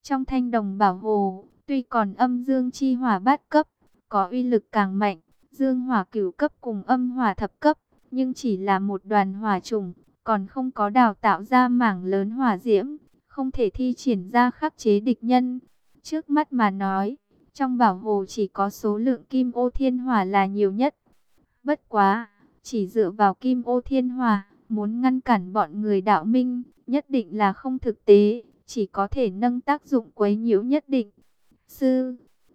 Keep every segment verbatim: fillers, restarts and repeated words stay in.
Trong thanh đồng bảo hồ, tuy còn âm dương chi hỏa bát cấp, có uy lực càng mạnh, dương hỏa cửu cấp cùng âm hỏa thập cấp, nhưng chỉ là một đoàn hỏa trùng, còn không có đào tạo ra mảng lớn hỏa diễm, không thể thi triển ra khắc chế địch nhân. Trước mắt mà nói, trong bảo hồ chỉ có số lượng kim ô thiên hỏa là nhiều nhất. Bất quá, chỉ dựa vào kim ô thiên hỏa, muốn ngăn cản bọn người đạo minh, nhất định là không thực tế, chỉ có thể nâng tác dụng quấy nhiễu nhất định. Sư,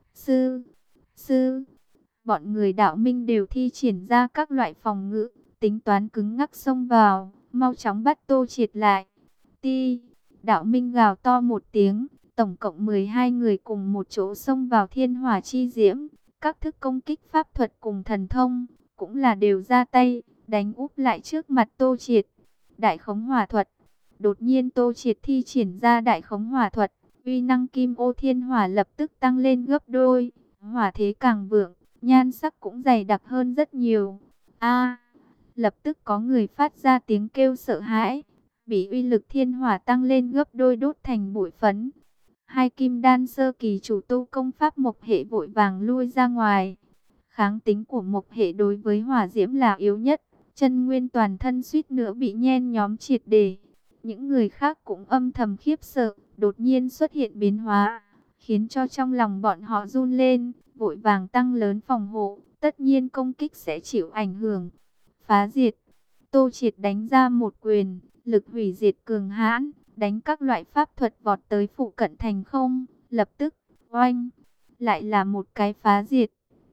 sư, sư, bọn người đạo minh đều thi triển ra các loại phòng ngự, tính toán cứng ngắc xông vào, mau chóng bắt Tô Triệt lại. Ti, đạo minh gào to một tiếng, tổng cộng mười hai người cùng một chỗ xông vào thiên hỏa chi diễm, các thức công kích pháp thuật cùng thần thông, cũng là đều ra tay, đánh úp lại trước mặt Tô Triệt. Đại khống hỏa thuật, đột nhiên Tô Triệt thi triển ra đại khống hỏa thuật, uy năng kim ô thiên hỏa lập tức tăng lên gấp đôi, hỏa thế càng vượng, nhan sắc cũng dày đặc hơn rất nhiều. A, lập tức có người phát ra tiếng kêu sợ hãi, bị uy lực thiên hỏa tăng lên gấp đôi đốt thành bụi phấn. Hai kim đan sơ kỳ chủ tu công pháp mộc hệ vội vàng lui ra ngoài. Kháng tính của mộc hệ đối với hỏa diễm là yếu nhất, chân nguyên toàn thân suýt nữa bị nhen nhóm triệt để. Những người khác cũng âm thầm khiếp sợ, đột nhiên xuất hiện biến hóa, khiến cho trong lòng bọn họ run lên, vội vàng tăng lớn phòng hộ, tất nhiên công kích sẽ chịu ảnh hưởng. Phá diệt, Tô Triệt đánh ra một quyền, lực hủy diệt cường hãn, đánh các loại pháp thuật vọt tới phụ cận thành không, lập tức, oanh, lại là một cái phá diệt.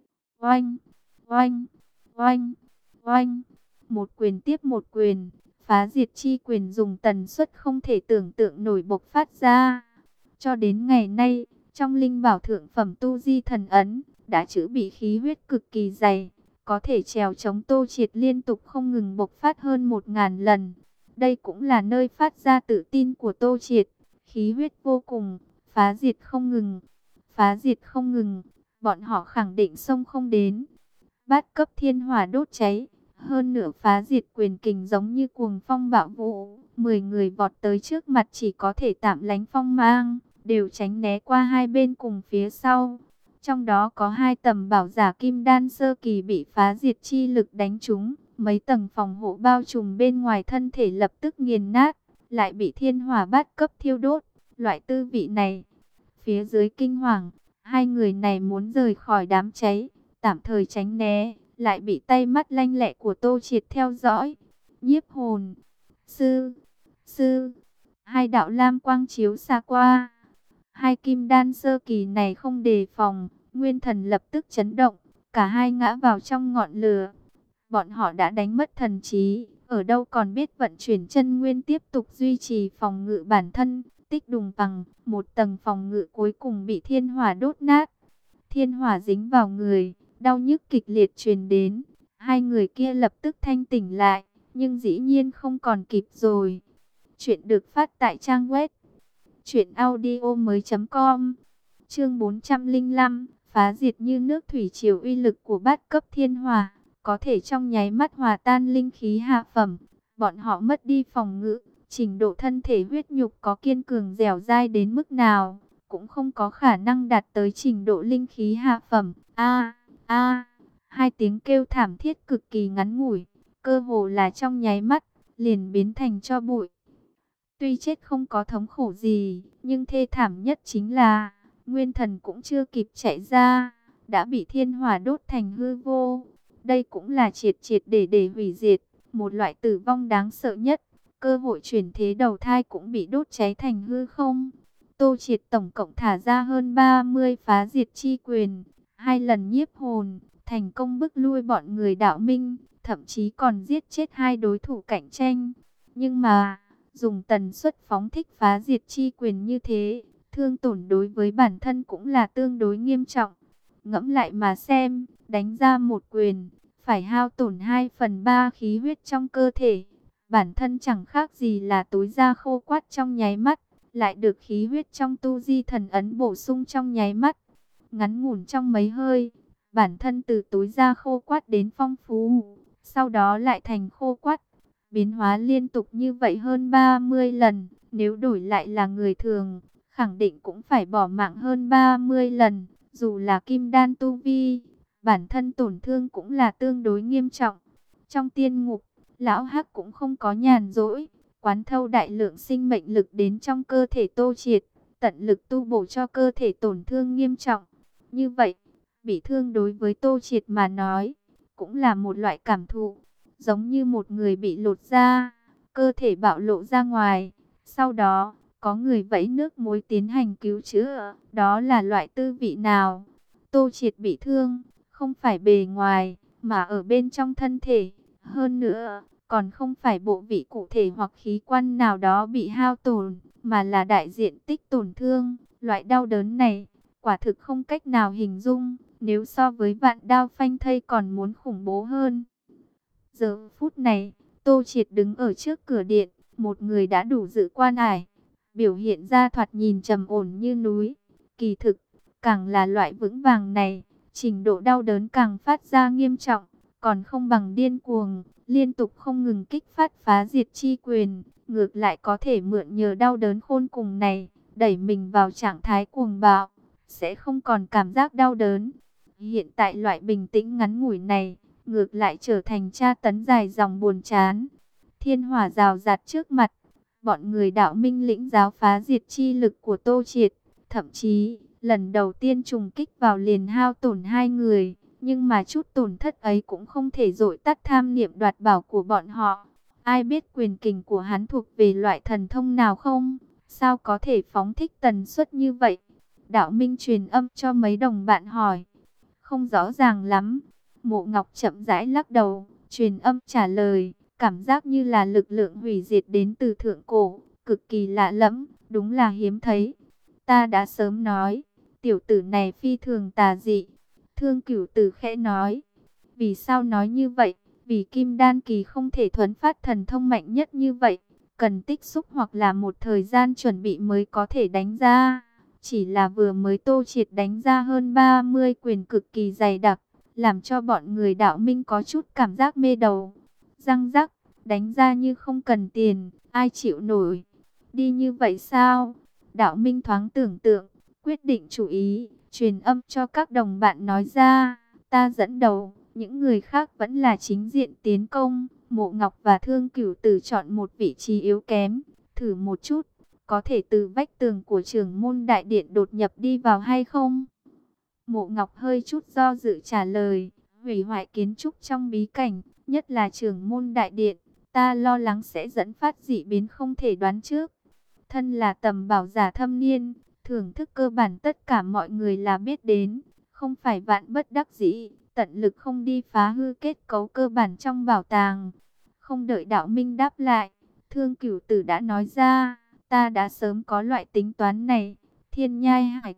Oanh, oanh, oanh, oanh, một quyền tiếp một quyền, phá diệt chi quyền dùng tần suất không thể tưởng tượng nổi bộc phát ra. Cho đến ngày nay, trong linh bảo thượng phẩm tu di thần ấn, đã chữ bị khí huyết cực kỳ dày, có thể trèo chống Tô Triệt liên tục không ngừng bộc phát hơn một ngàn lần. Đây cũng là nơi phát ra tự tin của Tô Triệt, khí huyết vô cùng, phá diệt không ngừng, phá diệt không ngừng, bọn họ khẳng định xông không đến. Bát cấp thiên hỏa đốt cháy, hơn nửa phá diệt quyền kình giống như cuồng phong bạo vũ, mười người vọt tới trước mặt chỉ có thể tạm lánh phong mang, đều tránh né qua hai bên cùng phía sau. Trong đó có hai tầm bảo giả kim đan sơ kỳ bị phá diệt chi lực đánh trúng, mấy tầng phòng hộ bao trùm bên ngoài thân thể lập tức nghiền nát, lại bị thiên hỏa bát cấp thiêu đốt. Loại tư vị này, phía dưới kinh hoàng, hai người này muốn rời khỏi đám cháy, tạm thời tránh né, lại bị tay mắt lanh lẹ của Tô Triệt theo dõi. Nhiếp hồn, sư, sư, hai đạo lam quang chiếu xa qua. Hai kim đan sơ kỳ này không đề phòng, nguyên thần lập tức chấn động, cả hai ngã vào trong ngọn lửa. Bọn họ đã đánh mất thần trí, ở đâu còn biết vận chuyển chân nguyên tiếp tục duy trì phòng ngự bản thân. Tích đùng bằng, một tầng phòng ngự cuối cùng bị thiên hỏa đốt nát. Thiên hỏa dính vào người, đau nhức kịch liệt truyền đến. Hai người kia lập tức thanh tỉnh lại, nhưng dĩ nhiên không còn kịp rồi. Chuyện được phát tại trang web truyện audio mới chấm com. Chương bốn trăm lẻ năm, phá diệt như nước thủy triều, uy lực của bát cấp thiên hỏa, có thể trong nháy mắt hòa tan linh khí hạ phẩm. Bọn họ mất đi phòng ngự, trình độ thân thể huyết nhục có kiên cường dẻo dai đến mức nào, cũng không có khả năng đạt tới trình độ linh khí hạ phẩm. A, a, hai tiếng kêu thảm thiết cực kỳ ngắn ngủi, cơ hồ là trong nháy mắt, liền biến thành tro bụi. Tuy chết không có thống khổ gì, nhưng thê thảm nhất chính là, nguyên thần cũng chưa kịp chạy ra, đã bị thiên hỏa đốt thành hư vô. Đây cũng là triệt triệt để để hủy diệt, một loại tử vong đáng sợ nhất. Cơ hội chuyển thế đầu thai cũng bị đốt cháy thành hư không. Tô Triệt tổng cộng thả ra hơn ba mươi phá diệt chi quyền, hai lần nhiếp hồn, thành công bức lui bọn người đạo minh, thậm chí còn giết chết hai đối thủ cạnh tranh. Nhưng mà, dùng tần suất phóng thích phá diệt chi quyền như thế, thương tổn đối với bản thân cũng là tương đối nghiêm trọng. Ngẫm lại mà xem, đánh ra một quyền, phải hao tổn hai phần ba khí huyết trong cơ thể. Bản thân chẳng khác gì là tối da khô quắt trong nháy mắt, lại được khí huyết trong tu di thần ấn bổ sung trong nháy mắt. Ngắn ngủn trong mấy hơi, bản thân từ tối da khô quắt đến phong phú, sau đó lại thành khô quắt. Biến hóa liên tục như vậy hơn ba mươi lần, nếu đổi lại là người thường, khẳng định cũng phải bỏ mạng hơn ba mươi lần. Dù là kim đan tu vi, bản thân tổn thương cũng là tương đối nghiêm trọng. Trong tiên ngục, lão Hắc cũng không có nhàn rỗi, quán thâu đại lượng sinh mệnh lực đến trong cơ thể Tô Triệt, tận lực tu bổ cho cơ thể tổn thương nghiêm trọng. Như vậy, bị thương đối với Tô Triệt mà nói, cũng là một loại cảm thụ, giống như một người bị lột da, cơ thể bạo lộ ra ngoài. Sau đó, có người vẫy nước muối tiến hành cứu chữa, đó là loại tư vị nào? Tô Triệt bị thương, không phải bề ngoài, mà ở bên trong thân thể. Hơn nữa, còn không phải bộ vị cụ thể hoặc khí quan nào đó bị hao tổn, mà là đại diện tích tổn thương. Loại đau đớn này, quả thực không cách nào hình dung, nếu so với vạn đao phanh thây còn muốn khủng bố hơn. Giờ phút này, Tô Triệt đứng ở trước cửa điện, một người đã đủ dự quan ải, biểu hiện ra thoạt nhìn trầm ổn như núi. Kỳ thực, càng là loại vững vàng này, trình độ đau đớn càng phát ra nghiêm trọng, còn không bằng điên cuồng, liên tục không ngừng kích phát phá diệt chi quyền, ngược lại có thể mượn nhờ đau đớn khôn cùng này, đẩy mình vào trạng thái cuồng bạo, sẽ không còn cảm giác đau đớn. Hiện tại loại bình tĩnh ngắn ngủi này, ngược lại trở thành tra tấn dài dòng buồn chán. Thiên hỏa rào rạt trước mặt, bọn người đạo minh lĩnh giáo phá diệt chi lực của Tô Triệt, thậm chí lần đầu tiên trùng kích vào liền hao tổn hai người, nhưng mà chút tổn thất ấy cũng không thể dội tắt tham niệm đoạt bảo của bọn họ. Ai biết quyền kình của hắn thuộc về loại thần thông nào không? Sao có thể phóng thích tần suất như vậy? Đạo minh truyền âm cho mấy đồng bạn hỏi. Không rõ ràng lắm. Mộ Ngọc chậm rãi lắc đầu, truyền âm trả lời, cảm giác như là lực lượng hủy diệt đến từ thượng cổ, cực kỳ lạ lẫm, đúng là hiếm thấy. Ta đã sớm nói, tiểu tử này phi thường tà dị. Thương Cửu Tử khẽ nói. Vì sao nói như vậy? Vì Kim Đan kỳ không thể thuấn phát thần thông mạnh nhất như vậy, cần tích xúc hoặc là một thời gian chuẩn bị mới có thể đánh ra. Chỉ là vừa mới Tô Triệt đánh ra hơn ba mươi quyền cực kỳ dày đặc, làm cho bọn người đạo minh có chút cảm giác mê đầu. Răng rắc, đánh ra như không cần tiền, ai chịu nổi. Đi như vậy sao? Đạo minh thoáng tưởng tượng, quyết định chú ý, truyền âm cho các đồng bạn nói ra. Ta dẫn đầu, những người khác vẫn là chính diện tiến công. Mộ Ngọc và Thương Cửu Tử chọn một vị trí yếu kém, thử một chút, có thể từ vách tường của trưởng môn đại điện đột nhập đi vào hay không? Mộ Ngọc hơi chút do dự trả lời, hủy hoại kiến trúc trong bí cảnh, nhất là trưởng môn đại điện, ta lo lắng sẽ dẫn phát dị biến không thể đoán trước. Thân là tầm bảo giả thâm niên, thưởng thức cơ bản tất cả mọi người là biết đến, không phải vạn bất đắc dĩ, tận lực không đi phá hư kết cấu cơ bản trong bảo tàng. Không đợi đạo minh đáp lại, Thương Cửu Tử đã nói ra, ta đã sớm có loại tính toán này. Thiên Nhai Hải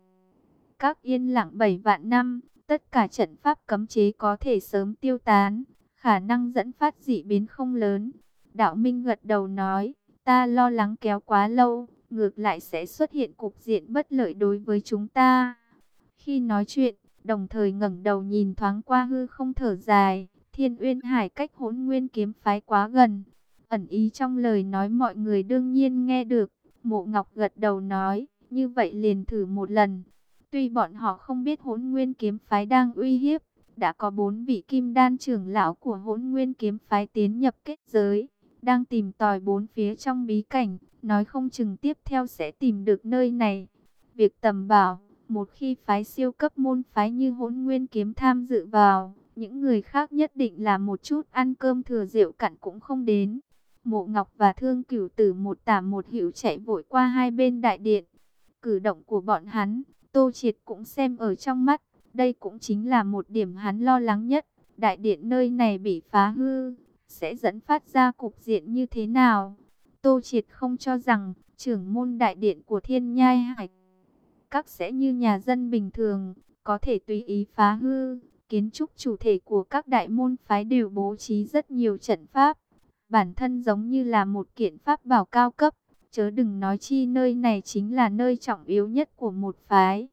các yên lặng bảy vạn năm, tất cả trận pháp cấm chế có thể sớm tiêu tán, khả năng dẫn phát dị biến không lớn. Đạo Minh gật đầu nói, ta lo lắng kéo quá lâu, ngược lại sẽ xuất hiện cục diện bất lợi đối với chúng ta. Khi nói chuyện, đồng thời ngẩng đầu nhìn thoáng qua hư không thở dài, Thiên Uyên Hải cách Hỗn Nguyên kiếm phái quá gần. Ẩn ý trong lời nói mọi người đương nhiên nghe được. Mộ Ngọc gật đầu nói, như vậy liền thử một lần. Tuy bọn họ không biết Hỗn Nguyên kiếm phái đang uy hiếp, đã có bốn vị kim đan trưởng lão của Hỗn Nguyên kiếm phái tiến nhập kết giới, đang tìm tòi bốn phía trong bí cảnh, nói không chừng tiếp theo sẽ tìm được nơi này. Việc tầm bảo, một khi phái siêu cấp môn phái như Hỗn Nguyên kiếm tham dự vào, những người khác nhất định là một chút ăn cơm thừa rượu cạn cũng không đến. Mộ Ngọc và Thương Cửu Tử một tả một hữu chạy vội qua hai bên đại điện. Cử động của bọn hắn, Tô Triệt cũng xem ở trong mắt, đây cũng chính là một điểm hắn lo lắng nhất. Đại điện nơi này bị phá hư, sẽ dẫn phát ra cục diện như thế nào? Tô Triệt không cho rằng trưởng môn đại điện của Thiên Nhai Hải các sẽ như nhà dân bình thường, có thể tùy ý phá hư. Kiến trúc chủ thể của các đại môn phái đều bố trí rất nhiều trận pháp, bản thân giống như là một kiện pháp bảo cao cấp, chớ đừng nói chi nơi này chính là nơi trọng yếu nhất của một phái.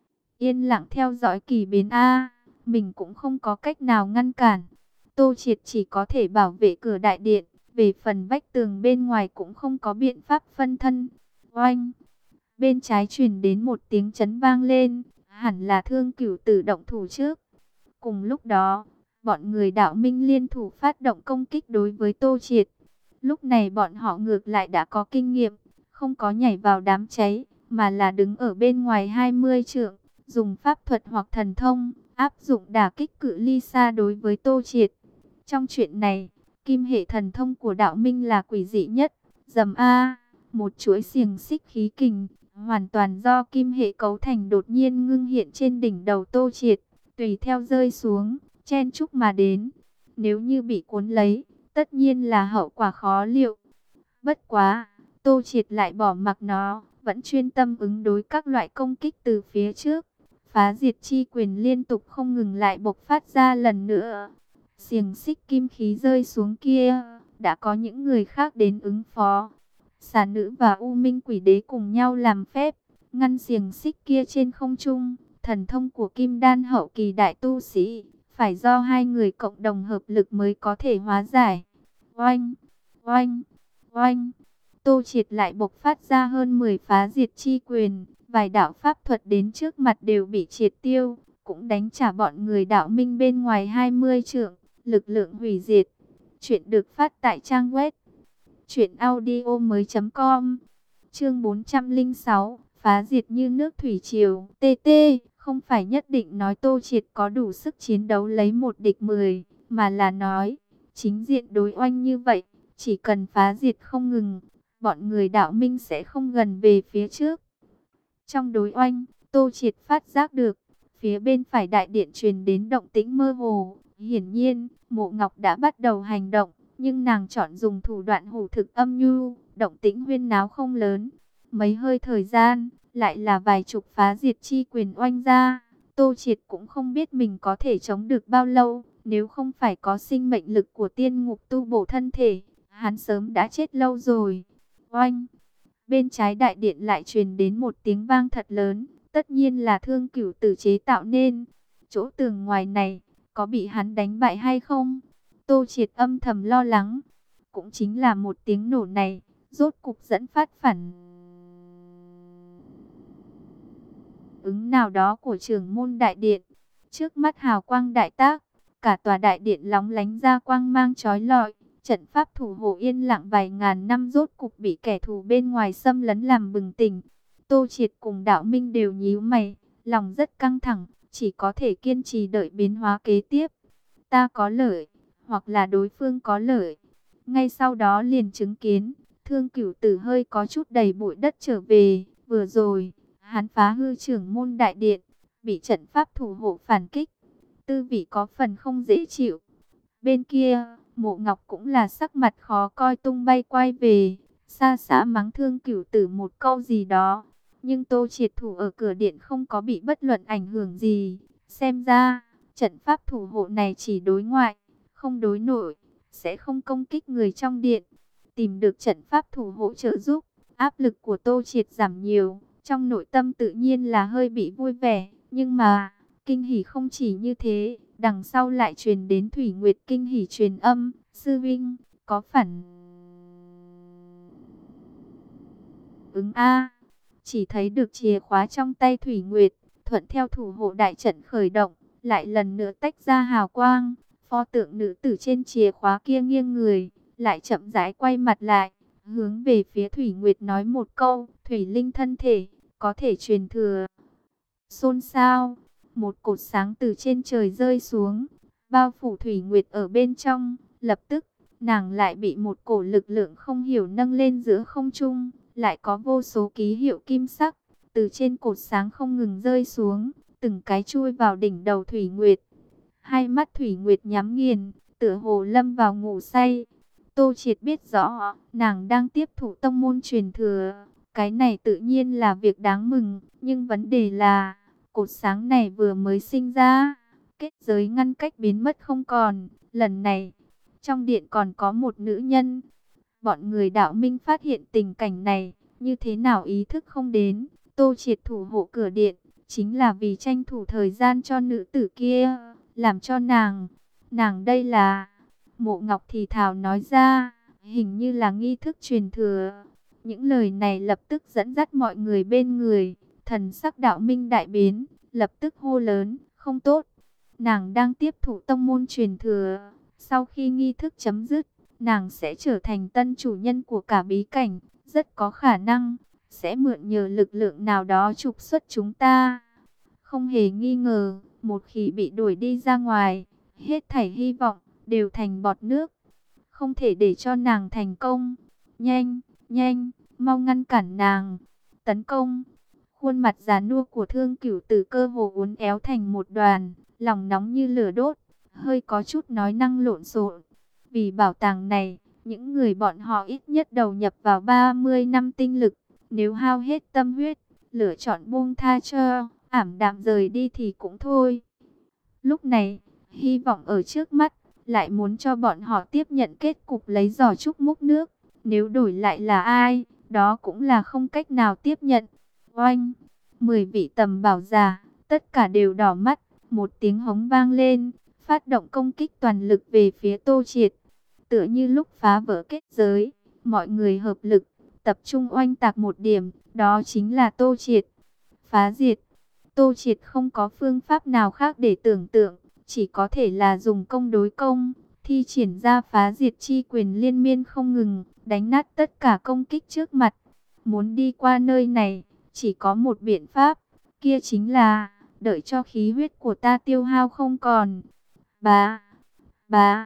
Yên lặng theo dõi kỳ biến A, mình cũng không có cách nào ngăn cản. Tô Triệt chỉ có thể bảo vệ cửa đại điện, về phần vách tường bên ngoài cũng không có biện pháp phân thân. Oanh! Bên trái truyền đến một tiếng chấn vang lên, hẳn là Thương Cửu Tử động thủ trước. Cùng lúc đó, bọn người Đạo Minh liên thủ phát động công kích đối với Tô Triệt. Lúc này bọn họ ngược lại đã có kinh nghiệm, không có nhảy vào đám cháy, mà là đứng ở bên ngoài hai mươi trượng, dùng pháp thuật hoặc thần thông, áp dụng đả kích cự ly xa đối với Tô Triệt. Trong chuyện này, kim hệ thần thông của Đạo Minh là quỷ dị nhất. Dầm A, một chuỗi xiềng xích khí kình, hoàn toàn do kim hệ cấu thành đột nhiên ngưng hiện trên đỉnh đầu Tô Triệt, tùy theo rơi xuống, chen chúc mà đến. Nếu như bị cuốn lấy, tất nhiên là hậu quả khó liệu. Bất quá, Tô Triệt lại bỏ mặc nó, vẫn chuyên tâm ứng đối các loại công kích từ phía trước. Phá diệt chi quyền liên tục không ngừng lại bộc phát ra lần nữa. Xiềng xích kim khí rơi xuống kia, đã có những người khác đến ứng phó. Xà nữ và U Minh Quỷ Đế cùng nhau làm phép, ngăn xiềng xích kia trên không trung. Thần thông của Kim Đan hậu kỳ đại tu sĩ, phải do hai người cộng đồng hợp lực mới có thể hóa giải. Oanh, oanh, oanh. Tô Triệt lại bộc phát ra hơn mười phá diệt chi quyền, vài đạo pháp thuật đến trước mặt đều bị triệt tiêu, cũng đánh trả bọn người Đạo Minh bên ngoài hai mươi trượng, lực lượng hủy diệt. Chuyện được phát tại trang web truyện audio mới chấm com. Chương bốn trăm lẻ sáu, phá diệt như nước thủy triều. tê tê, không phải nhất định nói Tô Triệt có đủ sức chiến đấu lấy một địch mười, mà là nói, chính diện đối oanh như vậy, chỉ cần phá diệt không ngừng, bọn người Đạo Minh sẽ không gần về phía trước. Trong đối oanh, Tô Triệt phát giác được, phía bên phải đại điện truyền đến động tĩnh mơ hồ. Hiển nhiên, Mộ Ngọc đã bắt đầu hành động, nhưng nàng chọn dùng thủ đoạn hủ thực âm nhu, động tĩnh huyên náo không lớn. Mấy hơi thời gian, lại là vài chục phá diệt chi quyền oanh ra. Tô Triệt cũng không biết mình có thể chống được bao lâu, nếu không phải có sinh mệnh lực của tiên ngục tu bổ thân thể, hắn sớm đã chết lâu rồi. Oanh! Bên trái đại điện lại truyền đến một tiếng vang thật lớn, tất nhiên là Thương Cửu Tử chế tạo nên. Chỗ tường ngoài này, có bị hắn đánh bại hay không? Tô Triệt âm thầm lo lắng. Cũng chính là một tiếng nổ này, rốt cục dẫn phát phản ứng nào đó của trưởng môn đại điện. Trước mắt hào quang đại tác, cả tòa đại điện lóng lánh ra quang mang chói lọi. Trận pháp thủ hộ yên lặng vài ngàn năm rốt cục bị kẻ thù bên ngoài xâm lấn làm bừng tỉnh. Tô Triệt cùng Đạo Minh đều nhíu mày, lòng rất căng thẳng, chỉ có thể kiên trì đợi biến hóa kế tiếp. Ta có lợi, hoặc là đối phương có lợi. Ngay sau đó liền chứng kiến, Thương Cửu Tử hơi có chút đầy bụi đất trở về. Vừa rồi, hắn phá hư trưởng môn đại điện, bị trận pháp thủ hộ phản kích. Tư vị có phần không dễ chịu. Bên kia, Mộ Ngọc cũng là sắc mặt khó coi tung bay quay về, xa xả mắng Thương Cửu Tử một câu gì đó. Nhưng Tô Triệt thủ ở cửa điện không có bị bất luận ảnh hưởng gì. Xem ra, trận pháp thủ hộ này chỉ đối ngoại, không đối nội, sẽ không công kích người trong điện. Tìm được trận pháp thủ hộ trợ giúp, áp lực của Tô Triệt giảm nhiều. Trong nội tâm tự nhiên là hơi bị vui vẻ, nhưng mà, kinh hỉ không chỉ như thế. Đằng sau lại truyền đến Thủy Nguyệt kinh hỉ truyền âm, sư vinh, có phản ứng A. Chỉ thấy được chìa khóa trong tay Thủy Nguyệt, thuận theo thủ hộ đại trận khởi động, lại lần nữa tách ra hào quang. Pho tượng nữ tử trên chìa khóa kia nghiêng người, lại chậm rãi quay mặt lại, hướng về phía Thủy Nguyệt nói một câu, Thủy Linh thân thể, có thể truyền thừa. Xôn xao, một cột sáng từ trên trời rơi xuống, bao phủ Thủy Nguyệt ở bên trong. Lập tức, nàng lại bị một cổ lực lượng không hiểu nâng lên giữa không trung, lại có vô số ký hiệu kim sắc, từ trên cột sáng không ngừng rơi xuống, từng cái chui vào đỉnh đầu Thủy Nguyệt. Hai mắt Thủy Nguyệt nhắm nghiền, tựa hồ lâm vào ngủ say. Tô Triệt biết rõ, nàng đang tiếp thụ tông môn truyền thừa. Cái này tự nhiên là việc đáng mừng, nhưng vấn đề là, cột sáng này vừa mới sinh ra, kết giới ngăn cách biến mất không còn. Lần này, trong điện còn có một nữ nhân. Bọn người Đạo Minh phát hiện tình cảnh này, như thế nào ý thức không đến. Tô Triệt thủ hộ cửa điện, chính là vì tranh thủ thời gian cho nữ tử kia, làm cho nàng, nàng đây là, Mộ Ngọc thì thào nói ra, hình như là nghi thức truyền thừa. Những lời này lập tức dẫn dắt mọi người bên người. Thần sắc Đạo Minh đại biến, lập tức hô lớn, không tốt. Nàng đang tiếp thụ tông môn truyền thừa. Sau khi nghi thức chấm dứt, nàng sẽ trở thành tân chủ nhân của cả bí cảnh. Rất có khả năng sẽ mượn nhờ lực lượng nào đó trục xuất chúng ta. Không hề nghi ngờ, một khi bị đuổi đi ra ngoài, hết thảy hy vọng đều thành bọt nước. Không thể để cho nàng thành công. Nhanh, nhanh, mau ngăn cản nàng. Tấn công. Khuôn mặt già nua của Thương Cửu Tử cơ hồ uốn éo thành một đoàn, lòng nóng như lửa đốt, hơi có chút nói năng lộn xộn. Vì bảo tàng này, những người bọn họ ít nhất đầu nhập vào ba mươi năm tinh lực. Nếu hao hết tâm huyết, lựa chọn buông tha cho, ảm đạm rời đi thì cũng thôi. Lúc này, hy vọng ở trước mắt, lại muốn cho bọn họ tiếp nhận kết cục lấy giỏ trúc múc nước. Nếu đổi lại là ai, đó cũng là không cách nào tiếp nhận. Oanh, mười vị tầm bảo giả, tất cả đều đỏ mắt, một tiếng hống vang lên, phát động công kích toàn lực về phía Tô Triệt. Tựa như lúc phá vỡ kết giới, mọi người hợp lực, tập trung oanh tạc một điểm, đó chính là Tô Triệt. Phá diệt. Tô Triệt không có phương pháp nào khác để tưởng tượng, chỉ có thể là dùng công đối công, thi triển ra phá diệt chi quyền liên miên không ngừng, đánh nát tất cả công kích trước mặt. Muốn đi qua nơi này, chỉ có một biện pháp, kia chính là đợi cho khí huyết của ta tiêu hao không còn. Bá, bá,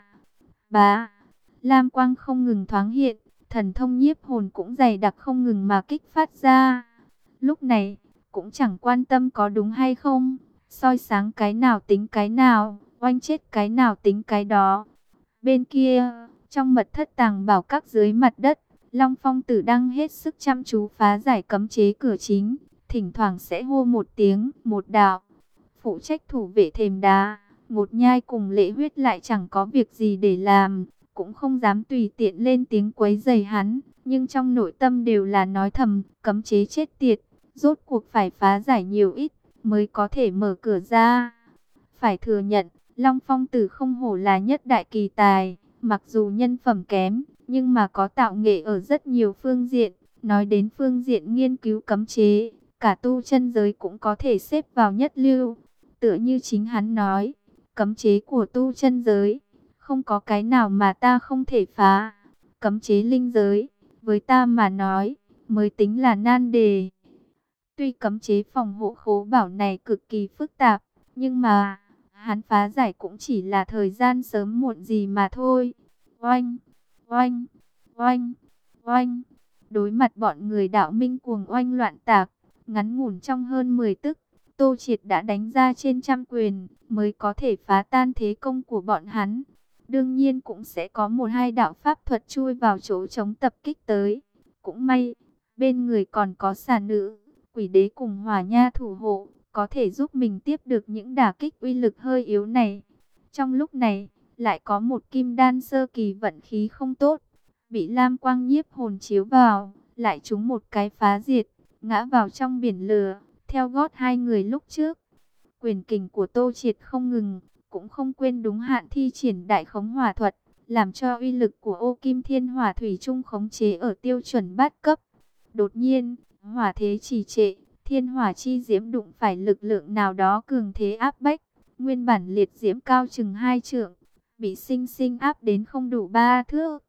bá, lam quang không ngừng thoáng hiện, thần thông nhiếp hồn cũng dày đặc không ngừng mà kích phát ra. Lúc này, cũng chẳng quan tâm có đúng hay không, soi sáng cái nào tính cái nào, oanh chết cái nào tính cái đó. Bên kia, trong mật thất tàng bảo các dưới mặt đất, Long Phong Tử đang hết sức chăm chú phá giải cấm chế cửa chính, thỉnh thoảng sẽ hô một tiếng, một đạo. Phụ trách thủ vệ thềm đá, Ngột Nhai cùng Lệ Huyết lại chẳng có việc gì để làm, cũng không dám tùy tiện lên tiếng quấy rầy hắn, nhưng trong nội tâm đều là nói thầm, cấm chế chết tiệt, rốt cuộc phải phá giải nhiều ít mới có thể mở cửa ra. Phải thừa nhận, Long Phong Tử không hổ là nhất đại kỳ tài, mặc dù nhân phẩm kém, nhưng mà có tạo nghệ ở rất nhiều phương diện. Nói đến phương diện nghiên cứu cấm chế, cả tu chân giới cũng có thể xếp vào nhất lưu. Tựa như chính hắn nói, cấm chế của tu chân giới, không có cái nào mà ta không thể phá. Cấm chế linh giới, với ta mà nói, mới tính là nan đề. Tuy cấm chế phòng hộ khố bảo này cực kỳ phức tạp, nhưng mà hắn phá giải cũng chỉ là thời gian sớm muộn gì mà thôi. Oanh, oanh, oanh, oanh. Đối mặt bọn người Đạo Minh cuồng oanh loạn tạc, ngắn ngủn trong hơn mười tức, Tô Triệt đã đánh ra trên trăm quyền, mới có thể phá tan thế công của bọn hắn. Đương nhiên cũng sẽ có một hai đạo pháp thuật chui vào chỗ chống tập kích tới. Cũng may, bên người còn có xà nữ, quỷ đế cùng hỏa nha thủ hộ, có thể giúp mình tiếp được những đả kích uy lực hơi yếu này. Trong lúc này, lại có một kim đan sơ kỳ vận khí không tốt, bị lam quang nhiếp hồn chiếu vào, lại trúng một cái phá diệt, ngã vào trong biển lửa, theo gót hai người lúc trước. Quyền kình của Tô Triệt không ngừng, cũng không quên đúng hạn thi triển đại khống hỏa thuật, làm cho uy lực của ô kim thiên hỏa thủy chung khống chế ở tiêu chuẩn bát cấp. Đột nhiên, hỏa thế trì trệ, thiên hỏa chi diễm đụng phải lực lượng nào đó cường thế áp bách, nguyên bản liệt diễm cao chừng hai trượng, bị sinh sinh áp đến không đủ ba thước.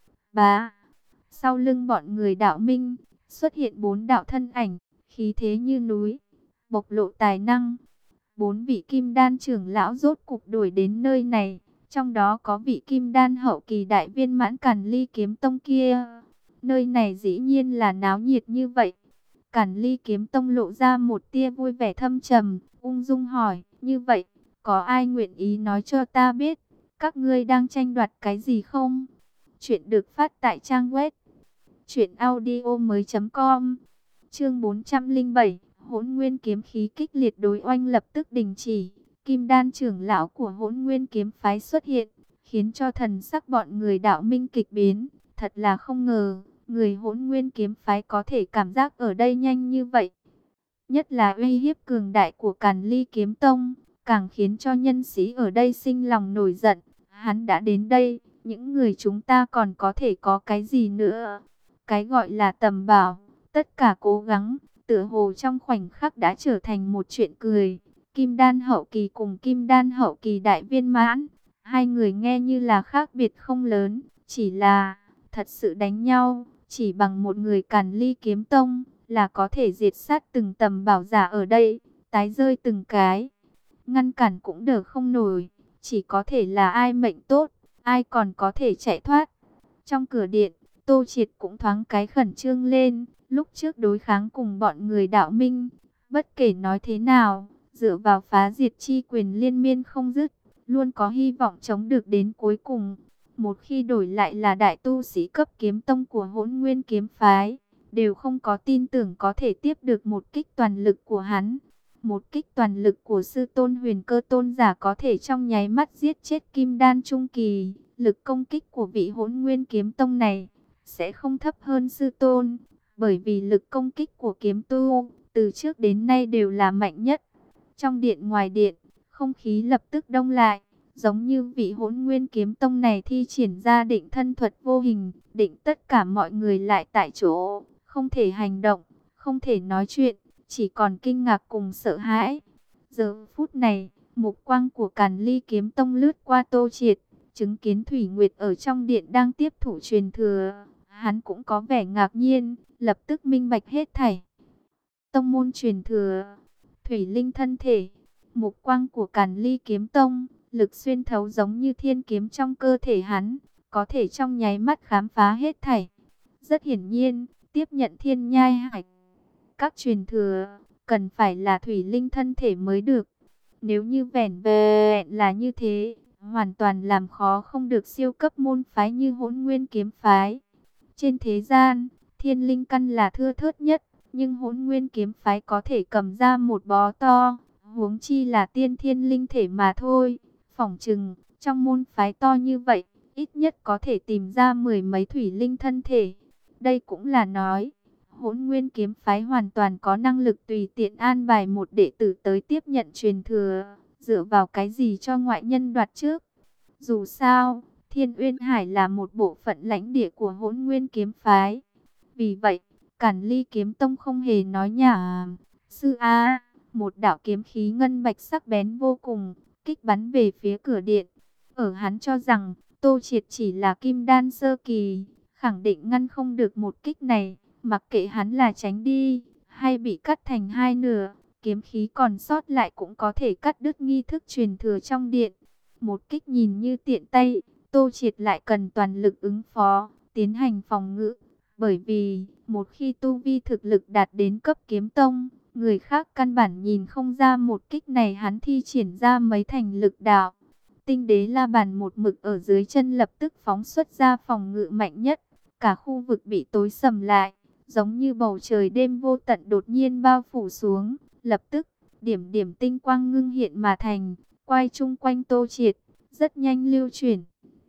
Bá, sau lưng bọn người Đạo Minh, xuất hiện bốn đạo thân ảnh, khí thế như núi, bộc lộ tài năng. Bốn vị kim đan trưởng lão rốt cục đuổi đến nơi này, trong đó có vị kim đan hậu kỳ đại viên mãn Càn Ly Kiếm Tông kia. Nơi này dĩ nhiên là náo nhiệt như vậy. Càn Ly Kiếm Tông lộ ra một tia vui vẻ thâm trầm, ung dung hỏi, như vậy, có ai nguyện ý nói cho ta biết, các ngươi đang tranh đoạt cái gì không? Chuyện được phát tại trang web truyện audio mới chấm com. Chương bốn trăm lẻ bảy, Hỗn Nguyên kiếm khí kích liệt đối oanh lập tức đình chỉ. Kim đan trưởng lão của Hỗn Nguyên kiếm phái xuất hiện, khiến cho thần sắc bọn người Đạo Minh kịch biến. Thật là không ngờ, người Hỗn Nguyên kiếm phái có thể cảm giác ở đây nhanh như vậy. Nhất là uy hiếp cường đại của Càn Ly Kiếm Tông, càng khiến cho nhân sĩ ở đây sinh lòng nổi giận. Hắn đã đến đây, những người chúng ta còn có thể có cái gì nữa? Cái gọi là tầm bảo, tất cả cố gắng, tựa hồ trong khoảnh khắc đã trở thành một chuyện cười. Kim đan hậu kỳ cùng kim đan hậu kỳ đại viên mãn, hai người nghe như là khác biệt không lớn, chỉ là thật sự đánh nhau, chỉ bằng một người Càn Ly kiếm tông là có thể diệt sát từng tầm bảo giả ở đây, tái rơi từng cái, ngăn cản cũng đỡ không nổi, chỉ có thể là ai mệnh tốt, ai còn có thể chạy thoát. Trong cửa điện, Tô Triệt cũng thoáng cái khẩn trương lên, lúc trước đối kháng cùng bọn người đạo minh, bất kể nói thế nào, dựa vào phá diệt chi quyền liên miên không dứt, luôn có hy vọng chống được đến cuối cùng. Một khi đổi lại là đại tu sĩ cấp kiếm tông của Hỗn Nguyên kiếm phái, đều không có tin tưởng có thể tiếp được một kích toàn lực của hắn. Một kích toàn lực của sư tôn Huyền Cơ tôn giả có thể trong nháy mắt giết chết kim đan trung kỳ. Lực công kích của vị Hỗn Nguyên kiếm tông này sẽ không thấp hơn sư tôn, bởi vì lực công kích của kiếm tu từ trước đến nay đều là mạnh nhất. Trong điện ngoài điện, không khí lập tức đông lại, giống như vị Hỗn Nguyên kiếm tông này thi triển ra định thân thuật vô hình, định tất cả mọi người lại tại chỗ, không thể hành động, không thể nói chuyện, chỉ còn kinh ngạc cùng sợ hãi. Giờ phút này, mục quang của Càn Ly kiếm tông lướt qua Tô Triệt, chứng kiến Thủy Nguyệt ở trong điện đang tiếp thủ truyền thừa, hắn cũng có vẻ ngạc nhiên, lập tức minh bạch hết thảy. Tông môn truyền thừa, Thủy Linh thân thể, mục quang của Càn Ly kiếm tông, lực xuyên thấu giống như thiên kiếm trong cơ thể hắn, có thể trong nháy mắt khám phá hết thảy. Rất hiển nhiên, tiếp nhận thiên nhai hải các truyền thừa, cần phải là Thủy Linh thân thể mới được. Nếu như vẻn vẹn là như thế, hoàn toàn làm khó không được siêu cấp môn phái như Hỗn Nguyên kiếm phái. Trên thế gian, thiên linh căn là thưa thớt nhất, nhưng Hỗn Nguyên kiếm phái có thể cầm ra một bó to, huống chi là tiên thiên linh thể mà thôi. Phỏng chừng, trong môn phái to như vậy, ít nhất có thể tìm ra mười mấy thủy linh thân thể. Đây cũng là nói, Hỗn Nguyên kiếm phái hoàn toàn có năng lực tùy tiện an bài một đệ tử tới tiếp nhận truyền thừa, dựa vào cái gì cho ngoại nhân đoạt trước. Dù sao, Thiên Uyên Hải là một bộ phận lãnh địa của Hỗn Nguyên kiếm phái. Vì vậy, Càn Ly kiếm tông không hề nói nhảm. Sư A, một đạo kiếm khí ngân bạch sắc bén vô cùng, kích bắn về phía cửa điện. Ở hắn cho rằng, Tô Triệt chỉ là kim đan sơ kỳ, khẳng định ngăn không được một kích này. Mặc kệ hắn là tránh đi, hay bị cắt thành hai nửa, kiếm khí còn sót lại cũng có thể cắt đứt nghi thức truyền thừa trong điện. Một kích nhìn như tiện tay, Tô Triệt lại cần toàn lực ứng phó, tiến hành phòng ngự. Bởi vì, một khi tu vi thực lực đạt đến cấp kiếm tông, người khác căn bản nhìn không ra một kích này hắn thi triển ra mấy thành lực đạo. Tinh đế la bàn một mực ở dưới chân lập tức phóng xuất ra phòng ngự mạnh nhất. Cả khu vực bị tối sầm lại, giống như bầu trời đêm vô tận đột nhiên bao phủ xuống. Lập tức, điểm điểm tinh quang ngưng hiện mà thành, quay chung quanh Tô Triệt, rất nhanh lưu chuyển.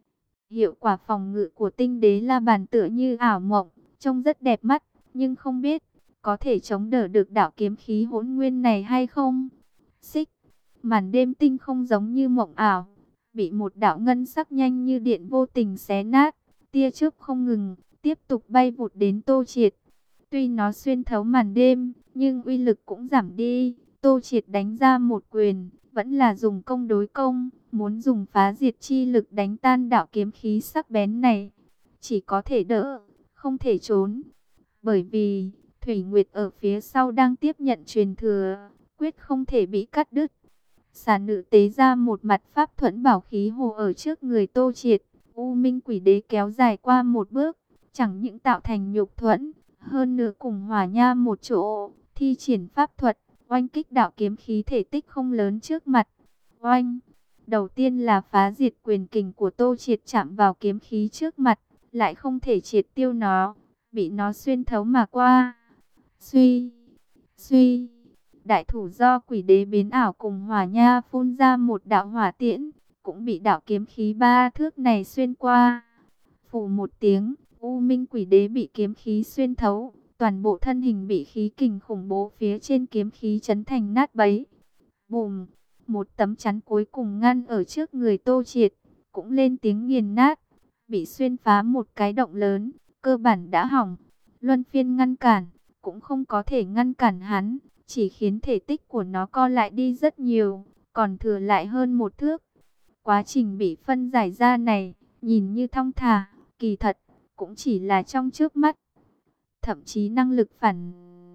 Hiệu quả phòng ngự của tinh đế la bàn tựa như ảo mộng, trông rất đẹp mắt, nhưng không biết có thể chống đỡ được đạo kiếm khí hỗn nguyên này hay không. Xích, màn đêm tinh không giống như mộng ảo, bị một đạo ngân sắc nhanh như điện vô tình xé nát, tia chớp không ngừng, tiếp tục bay vụt đến Tô Triệt. Tuy nó xuyên thấu màn đêm, nhưng uy lực cũng giảm đi. Tô Triệt đánh ra một quyền, vẫn là dùng công đối công, muốn dùng phá diệt chi lực đánh tan đạo kiếm khí sắc bén này. Chỉ có thể đỡ, không thể trốn. Bởi vì, Thủy Nguyệt ở phía sau đang tiếp nhận truyền thừa, quyết không thể bị cắt đứt. Xà nữ tế ra một mặt pháp thuẫn bảo khí hồ ở trước người Tô Triệt. U Minh Quỷ Đế kéo dài qua một bước, chẳng những tạo thành nhục thuẫn, hơn nữa cùng hỏa nha một chỗ, thi triển pháp thuật, oanh kích đạo kiếm khí thể tích không lớn trước mặt. Oanh! Đầu tiên là phá diệt quyền kình của Tô Triệt chạm vào kiếm khí trước mặt, lại không thể triệt tiêu nó, bị nó xuyên thấu mà qua. Suy! Suy! Đại thủ do quỷ đế biến ảo cùng hỏa nha phun ra một đạo hỏa tiễn, cũng bị đạo kiếm khí ba thước này xuyên qua. Phù một tiếng, U Minh Quỷ Đế bị kiếm khí xuyên thấu, toàn bộ thân hình bị khí kình khủng bố phía trên kiếm khí chấn thành nát bấy. Bùm, một tấm chắn cuối cùng ngăn ở trước người Tô Triệt, cũng lên tiếng nghiền nát, bị xuyên phá một cái động lớn, cơ bản đã hỏng. luân phiên ngăn cản, cũng không có thể ngăn cản hắn, chỉ khiến thể tích của nó co lại đi rất nhiều, còn thừa lại hơn một thước. Quá trình bị phân giải ra này, nhìn như thong thả, kỳ thật, cũng chỉ là trong chớp mắt. Thậm chí năng lực phản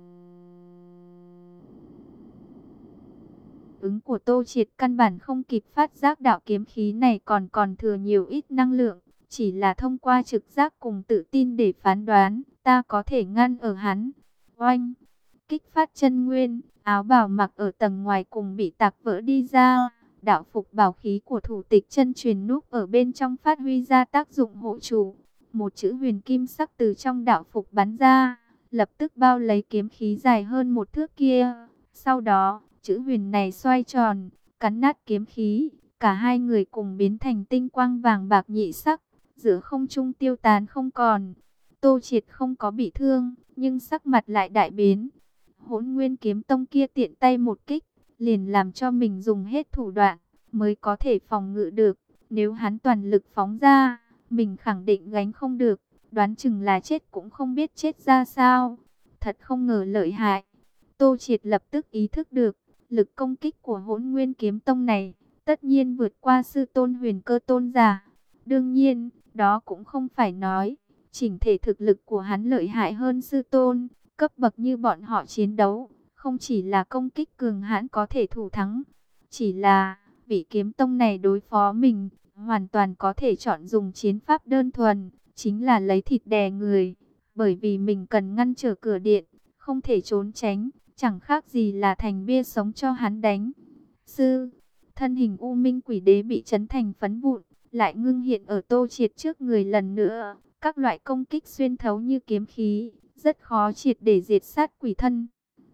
ứng của Tô Triệt căn bản không kịp phát giác đạo kiếm khí này còn còn thừa nhiều ít năng lượng. Chỉ là thông qua trực giác cùng tự tin để phán đoán, ta có thể ngăn ở hắn. Oanh! Kích phát chân nguyên, áo bào mặc ở tầng ngoài cùng bị tạc vỡ đi ra. Đạo phục bảo khí của thủ tịch chân truyền núp ở bên trong phát huy ra tác dụng hộ chủ. Một chữ huyền kim sắc từ trong đạo phục bắn ra, lập tức bao lấy kiếm khí dài hơn một thước kia. Sau đó, chữ huyền này xoay tròn, cắn nát kiếm khí. Cả hai người cùng biến thành tinh quang vàng bạc nhị sắc, giữa không trung tiêu tán không còn. Tô Triệt không có bị thương, nhưng sắc mặt lại đại biến. Hỗn Nguyên Kiếm Tông kia tiện tay một kích, liền làm cho mình dùng hết thủ đoạn mới có thể phòng ngự được. Nếu hắn toàn lực phóng ra, mình khẳng định gánh không được, đoán chừng là chết cũng không biết chết ra sao. Thật không ngờ lợi hại. Tô Triệt lập tức ý thức được, lực công kích của Hỗn Nguyên Kiếm Tông này tất nhiên vượt qua sư tôn Huyền Cơ tôn giả. Đương nhiên, đó cũng không phải nói chỉnh thể thực lực của hắn lợi hại hơn sư tôn. Cấp bậc như bọn họ chiến đấu, không chỉ là công kích cường hãn có thể thủ thắng, chỉ là vị kiếm tông này đối phó mình, hoàn toàn có thể chọn dùng chiến pháp đơn thuần, chính là lấy thịt đè người. Bởi vì mình cần ngăn trở cửa điện, không thể trốn tránh, chẳng khác gì là thành bia sống cho hắn đánh. Sư, thân hình U Minh Quỷ Đế bị chấn thành phấn vụn, lại ngưng hiện ở Tô Triệt trước người lần nữa. Các loại công kích xuyên thấu như kiếm khí, rất khó triệt để diệt sát quỷ thân.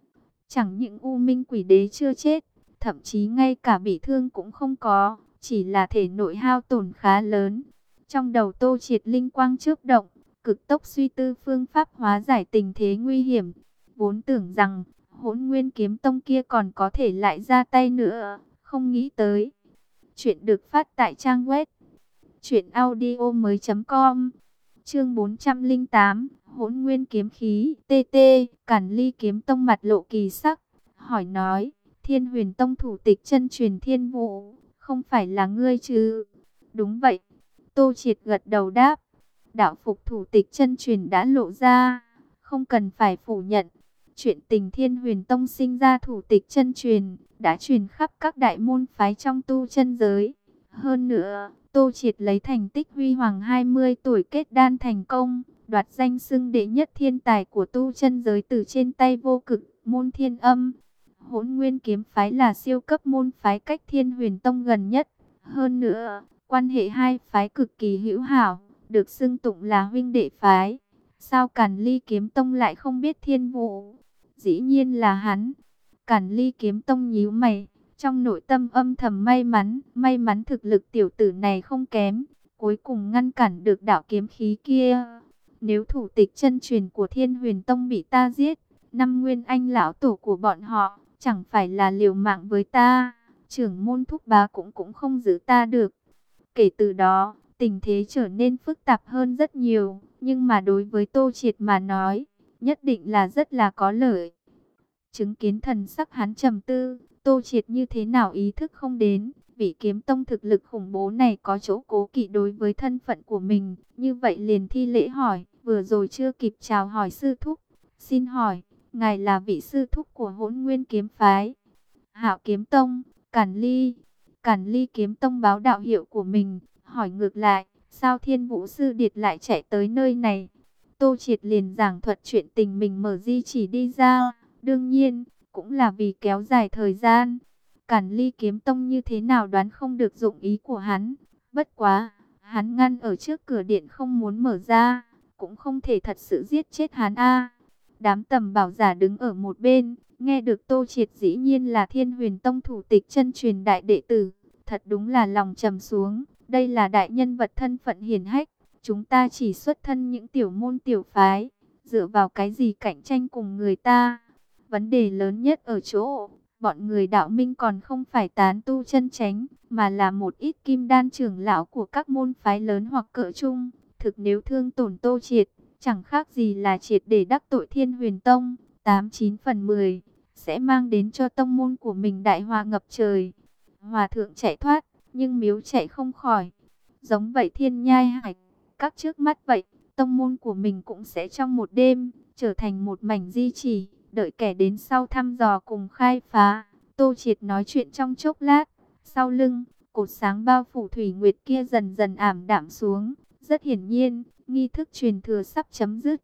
Chẳng những U Minh Quỷ Đế chưa chết, thậm chí ngay cả bị thương cũng không có, chỉ là thể nội hao tổn khá lớn. Trong đầu Tô Triệt linh quang chớp động, cực tốc suy tư phương pháp hóa giải tình thế nguy hiểm. Vốn tưởng rằng Hỗn Nguyên Kiếm Tông kia còn có thể lại ra tay nữa, không nghĩ tới. Chuyện được phát tại trang web truyện audio mới chấm com. Chương bốn trăm lẻ tám, Hỗn Nguyên Kiếm Khí, tê tê, Cản Ly Kiếm Tông mặt lộ kỳ sắc, hỏi nói, Thiên Huyền Tông thủ tịch chân truyền Thiên Vũ, không phải là ngươi chứ? Đúng vậy. Tô Triệt gật đầu đáp, đạo phục thủ tịch chân truyền đã lộ ra, không cần phải phủ nhận. Chuyện tình Thiên Huyền Tông sinh ra thủ tịch chân truyền, đã truyền khắp các đại môn phái trong tu chân giới. Hơn nữa, Tô Triệt lấy thành tích huy hoàng hai mươi tuổi kết đan thành công, đoạt danh xưng đệ nhất thiên tài của tu chân giới từ trên tay vô cực môn Thiên Âm. Hỗn Nguyên Kiếm phái là siêu cấp môn phái cách Thiên Huyền Tông gần nhất. Hơn nữa, quan hệ hai phái cực kỳ hữu hảo, được xưng tụng là huynh đệ phái. Sao Cản Ly Kiếm Tông lại không biết Thiên Vũ? Dĩ nhiên là hắn. Cản Ly Kiếm Tông nhíu mày, trong nội tâm âm thầm may mắn, may mắn thực lực tiểu tử này không kém, cuối cùng ngăn cản được đạo kiếm khí kia. Nếu thủ tịch chân truyền của Thiên Huyền Tông bị ta giết, năm nguyên anh lão tổ của bọn họ, chẳng phải là liều mạng với ta, trưởng môn thúc bá cũng cũng không giữ ta được. Kể từ đó, tình thế trở nên phức tạp hơn rất nhiều, nhưng mà đối với Tô Triệt mà nói, nhất định là rất là có lợi. Chứng kiến thần sắc hắn trầm tư, Tô Triệt như thế nào ý thức không đến, vị kiếm tông thực lực khủng bố này có chỗ cố kỵ đối với thân phận của mình, như vậy liền thi lễ hỏi, vừa rồi chưa kịp chào hỏi sư thúc, xin hỏi, ngài là vị sư thúc của Hỗn Nguyên Kiếm phái? Hạo Kiếm Tông, Cản Ly, Cản Ly Kiếm Tông báo đạo hiệu của mình, hỏi ngược lại, sao Thiên Vũ sư điệt lại chạy tới nơi này? Tô Triệt liền giảng thuật chuyện tình mình mở di chỉ đi ra, đương nhiên, cũng là vì kéo dài thời gian. Cản Ly Kiếm Tông như thế nào đoán không được dụng ý của hắn. Bất quá, hắn ngăn ở trước cửa điện không muốn mở ra, cũng không thể thật sự giết chết hắn a. Đám tầm bảo giả đứng ở một bên, nghe được Tô Triệt dĩ nhiên là Thiên Huyền Tông thủ tịch chân truyền đại đệ tử, thật đúng là lòng trầm xuống. Đây là đại nhân vật thân phận hiển hách, chúng ta chỉ xuất thân những tiểu môn tiểu phái, dựa vào cái gì cạnh tranh cùng người ta? Vấn đề lớn nhất ở chỗ, bọn người đạo minh còn không phải tán tu chân chánh, mà là một ít kim đan trưởng lão của các môn phái lớn hoặc cỡ trung. Thực nếu thương tổn Tô Triệt, chẳng khác gì là triệt để đắc tội Thiên Huyền Tông, tám chín phần mười sẽ mang đến cho tông môn của mình đại họa ngập trời. Hòa thượng chạy thoát, nhưng miếu chạy không khỏi. Giống vậy Thiên Nhai Hải các trước mắt vậy, tông môn của mình cũng sẽ trong một đêm trở thành một mảnh di chỉ, đợi kẻ đến sau thăm dò cùng khai phá. Tô Triệt nói chuyện trong chốc lát, sau lưng cột sáng bao phủ thủy nguyệt kia dần dần ảm đạm xuống. Rất hiển nhiên, nghi thức truyền thừa sắp chấm dứt.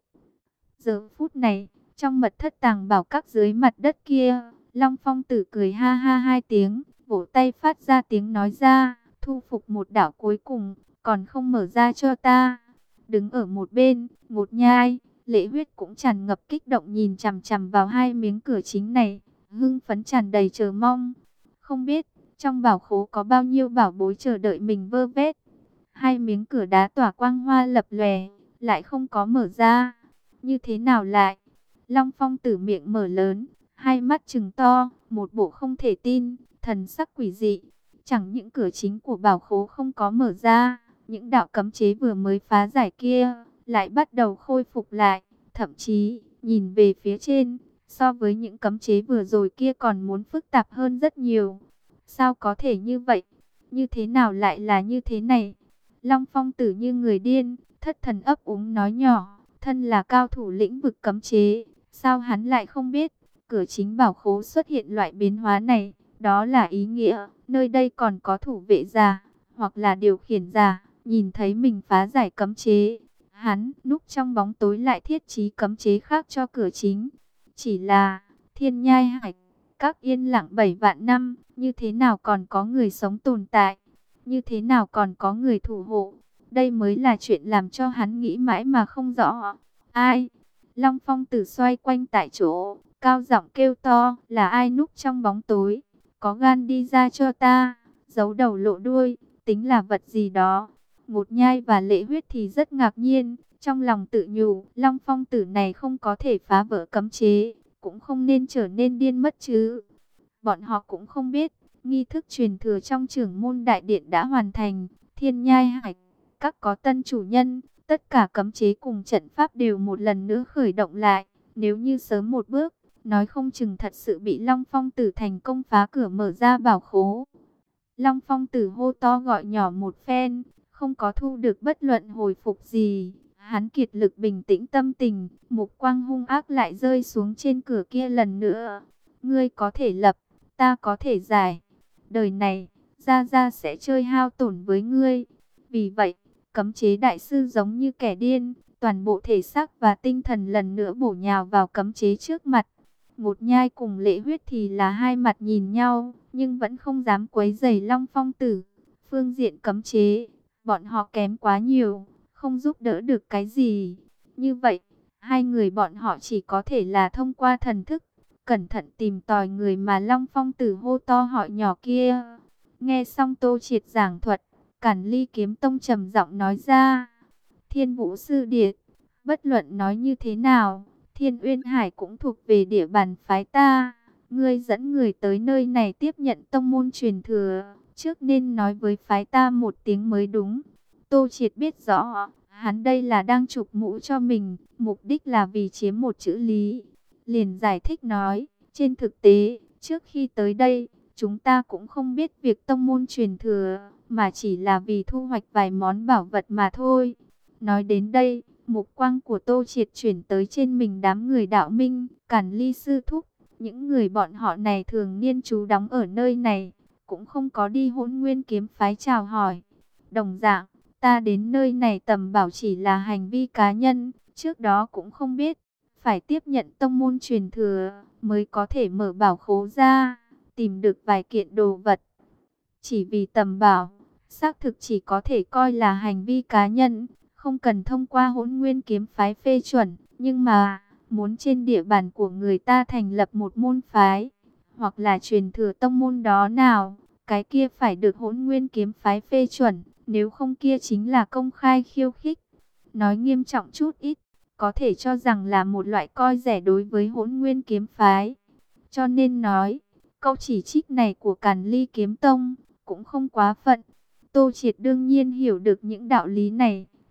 Giờ phút này, trong mật thất tàng bảo các dưới mặt đất kia, Long Phong Tử cười ha ha hai tiếng, vỗ tay phát ra tiếng nói ra, thu phục một đảo cuối cùng, còn không mở ra cho ta. Đứng ở một bên, Ngột Nhai, Lệ Huyết cũng tràn ngập kích động nhìn chằm chằm vào hai miếng cửa chính này, hưng phấn tràn đầy chờ mong. Không biết, trong bảo khố có bao nhiêu bảo bối chờ đợi mình vơ vét. Hai miếng cửa đá tỏa quang hoa lập lòe, lại không có mở ra. Như thế nào lại? Long Phong Tử miệng mở lớn, hai mắt trừng to, một bộ không thể tin, thần sắc quỷ dị. Chẳng những cửa chính của bảo khố không có mở ra, những đạo cấm chế vừa mới phá giải kia lại bắt đầu khôi phục lại. Thậm chí, nhìn về phía trên, so với những cấm chế vừa rồi kia còn muốn phức tạp hơn rất nhiều. Sao có thể như vậy? Như thế nào lại là như thế này? Long Phong Tử như người điên, thất thần ấp úng nói nhỏ, thân là cao thủ lĩnh vực cấm chế, sao hắn lại không biết, cửa chính bảo khố xuất hiện loại biến hóa này, đó là ý nghĩa, nơi đây còn có thủ vệ giả, hoặc là điều khiển giả, nhìn thấy mình phá giải cấm chế. Hắn, núp trong bóng tối lại thiết trí cấm chế khác cho cửa chính. Chỉ là, Thiên Nhai Hải, các yên lặng bảy vạn năm, như thế nào còn có người sống tồn tại? Như thế nào còn có người thủ hộ? Đây mới là chuyện làm cho hắn nghĩ mãi mà không rõ. Ai? Long Phong Tử xoay quanh tại chỗ, cao giọng kêu to, là ai núp trong bóng tối? Có gan đi ra cho ta, giấu đầu lộ đuôi, tính là vật gì đó. Ngột Nhai và Lệ Huyết thì rất ngạc nhiên, trong lòng tự nhủ, Long Phong Tử này không có thể phá vỡ cấm chế, cũng không nên trở nên điên mất chứ. Bọn họ cũng không biết, nghi thức truyền thừa trong trưởng môn đại điện đã hoàn thành, Thiên Nhai Hải các có tân chủ nhân, tất cả cấm chế cùng trận pháp đều một lần nữa khởi động lại. Nếu như sớm một bước, nói không chừng thật sự bị Long Phong Tử thành công phá cửa mở ra bảo khố. Long Phong Tử hô to gọi nhỏ một phen, không có thu được bất luận hồi phục gì. Hắn kiệt lực bình tĩnh tâm tình, mục quang hung ác lại rơi xuống trên cửa kia lần nữa. Ngươi có thể lập, ta có thể giải. Đời này, Gia Gia sẽ chơi hao tổn với ngươi. Vì vậy, cấm chế đại sư giống như kẻ điên, toàn bộ thể xác và tinh thần lần nữa bổ nhào vào cấm chế trước mặt. Ngột Nhai cùng Lệ Huyết thì là hai mặt nhìn nhau, nhưng vẫn không dám quấy rầy Long Phong Tử. Phương diện cấm chế, bọn họ kém quá nhiều, không giúp đỡ được cái gì. Như vậy, hai người bọn họ chỉ có thể là thông qua thần thức, cẩn thận tìm tòi người mà Long Phong Tử hô to họ nhỏ kia. Nghe xong Tô Triệt giảng thuật, Cản Ly Kiếm Tông trầm giọng nói ra, Thiên Vũ Sư Điệt, bất luận nói như thế nào, Thiên Uyên Hải cũng thuộc về địa bàn phái ta. Ngươi dẫn người tới nơi này tiếp nhận tông môn truyền thừa, trước nên nói với phái ta một tiếng mới đúng. Tô Triệt biết rõ, hắn đây là đang chụp mũ cho mình, mục đích là vì chiếm một chữ lý. Liền giải thích nói, trên thực tế, trước khi tới đây, chúng ta cũng không biết việc tông môn truyền thừa, mà chỉ là vì thu hoạch vài món bảo vật mà thôi. Nói đến đây, mục quang của Tô Triệt chuyển tới trên mình đám người đạo minh, Cản Ly sư thúc. Những người bọn họ này thường niên trú đóng ở nơi này, cũng không có đi Hỗn Nguyên kiếm phái chào hỏi. Đồng dạng, ta đến nơi này tầm bảo chỉ là hành vi cá nhân, trước đó cũng không biết, phải tiếp nhận tông môn truyền thừa, mới có thể mở bảo khố ra, tìm được vài kiện đồ vật. Chỉ vì tầm bảo, xác thực chỉ có thể coi là hành vi cá nhân, không cần thông qua Hỗn Nguyên kiếm phái phê chuẩn, nhưng mà muốn trên địa bàn của người ta thành lập một môn phái, hoặc là truyền thừa tông môn đó nào, cái kia phải được Hỗn Nguyên kiếm phái phê chuẩn, nếu không kia chính là công khai khiêu khích. Nói nghiêm trọng chút ít, có thể cho rằng là một loại coi rẻ đối với Hỗn Nguyên kiếm phái. Cho nên nói, câu chỉ trích này của Càn Ly Kiếm Tông cũng không quá phận. Tô Triệt đương nhiên hiểu được những đạo lý này,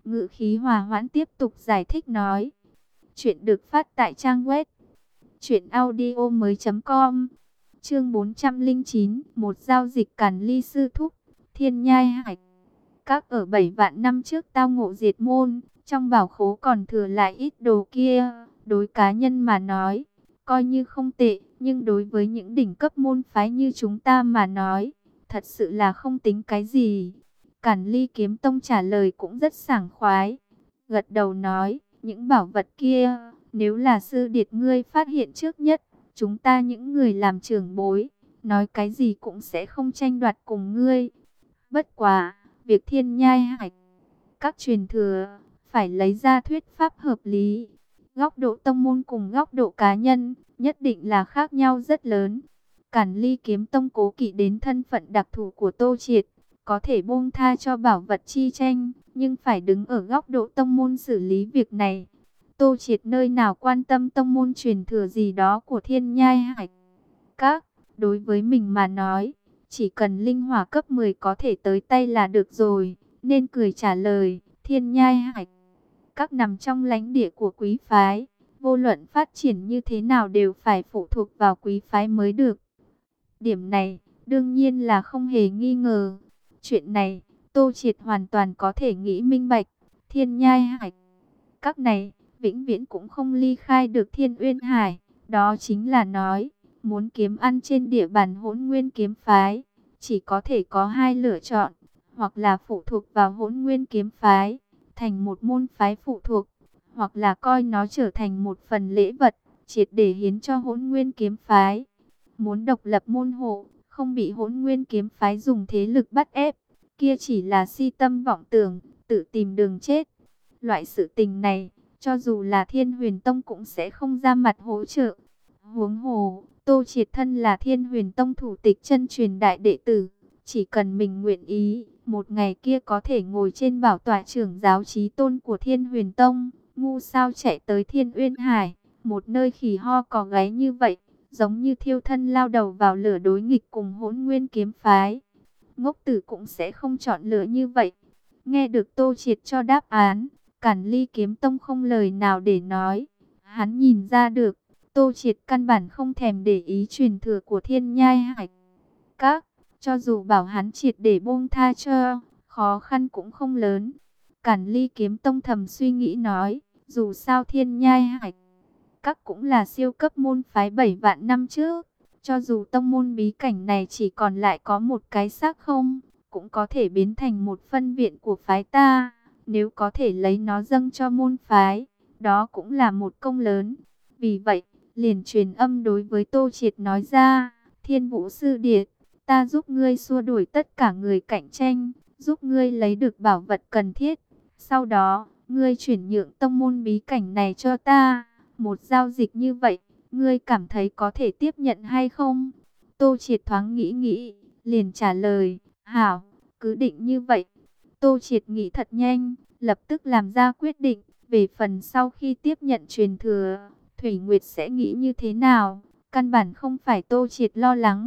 ngữ khí hòa hoãn tiếp tục giải thích nói. Chuyện được phát tại trang web truyện audio mới chấm com. Chương bốn trăm lẻ chín, một giao dịch Càn Ly sư thúc, Thiên Nhai Hải. Các ở bảy vạn năm trước tao ngộ diệt môn, trong bảo khố còn thừa lại ít đồ kia, đối cá nhân mà nói, coi như không tệ, nhưng đối với những đỉnh cấp môn phái như chúng ta mà nói, thật sự là không tính cái gì. Càn Ly Kiếm Tông trả lời cũng rất sảng khoái, gật đầu nói, những bảo vật kia, nếu là sư điệt ngươi phát hiện trước nhất, chúng ta những người làm trưởng bối, nói cái gì cũng sẽ không tranh đoạt cùng ngươi. Bất quá, việc Thiên Nhai Hải các truyền thừa, phải lấy ra thuyết pháp hợp lý. Góc độ tông môn cùng góc độ cá nhân, nhất định là khác nhau rất lớn. Càn Ly Kiếm Tông cố kỵ đến thân phận đặc thù của Tô Triệt, có thể buông tha cho bảo vật chi tranh, nhưng phải đứng ở góc độ tông môn xử lý việc này. Tô Triệt nơi nào quan tâm tông môn truyền thừa gì đó của Thiên Nhai Hải các, đối với mình mà nói, chỉ cần linh hỏa cấp mười có thể tới tay là được rồi, nên cười trả lời, Thiên Nhai Hải các nằm trong lãnh địa của quý phái, vô luận phát triển như thế nào đều phải phụ thuộc vào quý phái mới được. Điểm này, đương nhiên là không hề nghi ngờ. Chuyện này, Tô Triệt hoàn toàn có thể nghĩ minh bạch. Thiên Nhai Hải các này, vĩnh viễn cũng không ly khai được Thiên Uyên Hải. Đó chính là nói, muốn kiếm ăn trên địa bàn Hỗn Nguyên kiếm phái, chỉ có thể có hai lựa chọn, hoặc là phụ thuộc vào Hỗn Nguyên kiếm phái, thành một môn phái phụ thuộc, hoặc là coi nó trở thành một phần lễ vật, triệt để hiến cho Hỗn Nguyên kiếm phái. Muốn độc lập môn hộ, không bị Hỗn Nguyên kiếm phái dùng thế lực bắt ép, kia chỉ là si tâm vọng tưởng, tự tìm đường chết. Loại sự tình này, cho dù là Thiên Huyền Tông cũng sẽ không ra mặt hỗ trợ. Huống hồ, Tô Triệt thân là Thiên Huyền Tông thủ tịch chân truyền đại đệ tử, chỉ cần mình nguyện ý, một ngày kia có thể ngồi trên bảo tọa trưởng giáo chí tôn của Thiên Huyền Tông, ngu sao chạy tới Thiên Uyên Hải, một nơi khỉ ho cò gáy như vậy, giống như thiêu thân lao đầu vào lửa đối nghịch cùng Hỗn Nguyên kiếm phái. Ngốc tử cũng sẽ không chọn lựa như vậy. Nghe được Tô Triệt cho đáp án, Càn Ly Kiếm Tông không lời nào để nói. Hắn nhìn ra được, Tô Triệt căn bản không thèm để ý truyền thừa của Thiên Nhai Hải các, cho dù bảo hắn triệt để buông tha cho, khó khăn cũng không lớn. Càn Ly Kiếm Tông thầm suy nghĩ nói, dù sao Thiên Nhai Hải các cũng là siêu cấp môn phái bảy vạn năm trước, cho dù tông môn bí cảnh này chỉ còn lại có một cái xác không, cũng có thể biến thành một phân viện của phái ta. Nếu có thể lấy nó dâng cho môn phái, đó cũng là một công lớn. Vì vậy, liền truyền âm đối với Tô Triệt nói ra, Thiên Vũ sư điệt, ta giúp ngươi xua đuổi tất cả người cạnh tranh, giúp ngươi lấy được bảo vật cần thiết. Sau đó, ngươi chuyển nhượng tông môn bí cảnh này cho ta. Một giao dịch như vậy, ngươi cảm thấy có thể tiếp nhận hay không? Tô Triệt thoáng nghĩ nghĩ, liền trả lời, hảo, cứ định như vậy. Tô Triệt nghĩ thật nhanh, lập tức làm ra quyết định. Về phần sau khi tiếp nhận truyền thừa, Thủy Nguyệt sẽ nghĩ như thế nào, căn bản không phải Tô Triệt lo lắng.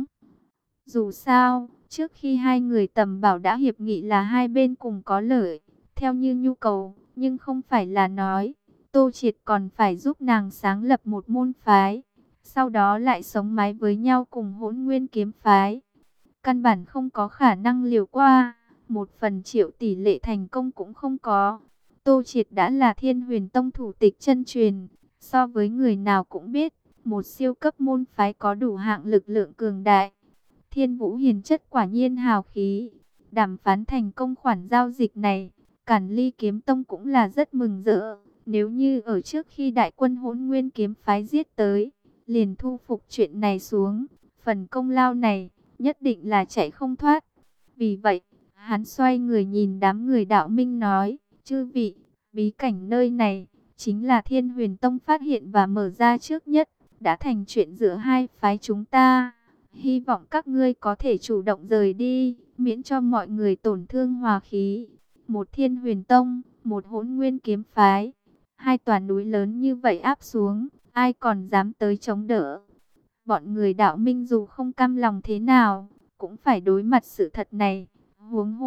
Dù sao, trước khi hai người tầm bảo đã hiệp nghị là hai bên cùng có lợi, theo như nhu cầu, nhưng không phải là nói Tô Triệt còn phải giúp nàng sáng lập một môn phái, sau đó lại sống mái với nhau cùng Hỗn Nguyên kiếm phái. Căn bản không có khả năng liều qua, một phần triệu tỷ lệ thành công cũng không có. Tô Triệt đã là Thiên Huyền Tông thủ tịch chân truyền, so với người nào cũng biết, một siêu cấp môn phái có đủ hạng lực lượng cường đại. Thiên Vũ hiền chất quả nhiên hào khí, đàm phán thành công khoản giao dịch này, Càn Ly Kiếm Tông cũng là rất mừng rỡ. Nếu như ở trước khi đại quân Hỗn Nguyên kiếm phái giết tới, liền thu phục chuyện này xuống, phần công lao này nhất định là chạy không thoát. Vì vậy, hắn xoay người nhìn đám người đạo minh nói, chư vị, bí cảnh nơi này chính là Thiên Huyền Tông phát hiện và mở ra trước nhất, đã thành chuyện giữa hai phái chúng ta. Hy vọng các ngươi có thể chủ động rời đi, miễn cho mọi người tổn thương hòa khí. Một Thiên Huyền Tông, một Hỗn Nguyên kiếm phái, hai tòa núi lớn như vậy áp xuống, ai còn dám tới chống đỡ. Bọn người đạo minh dù không cam lòng thế nào, cũng phải đối mặt sự thật này. Huống hồ,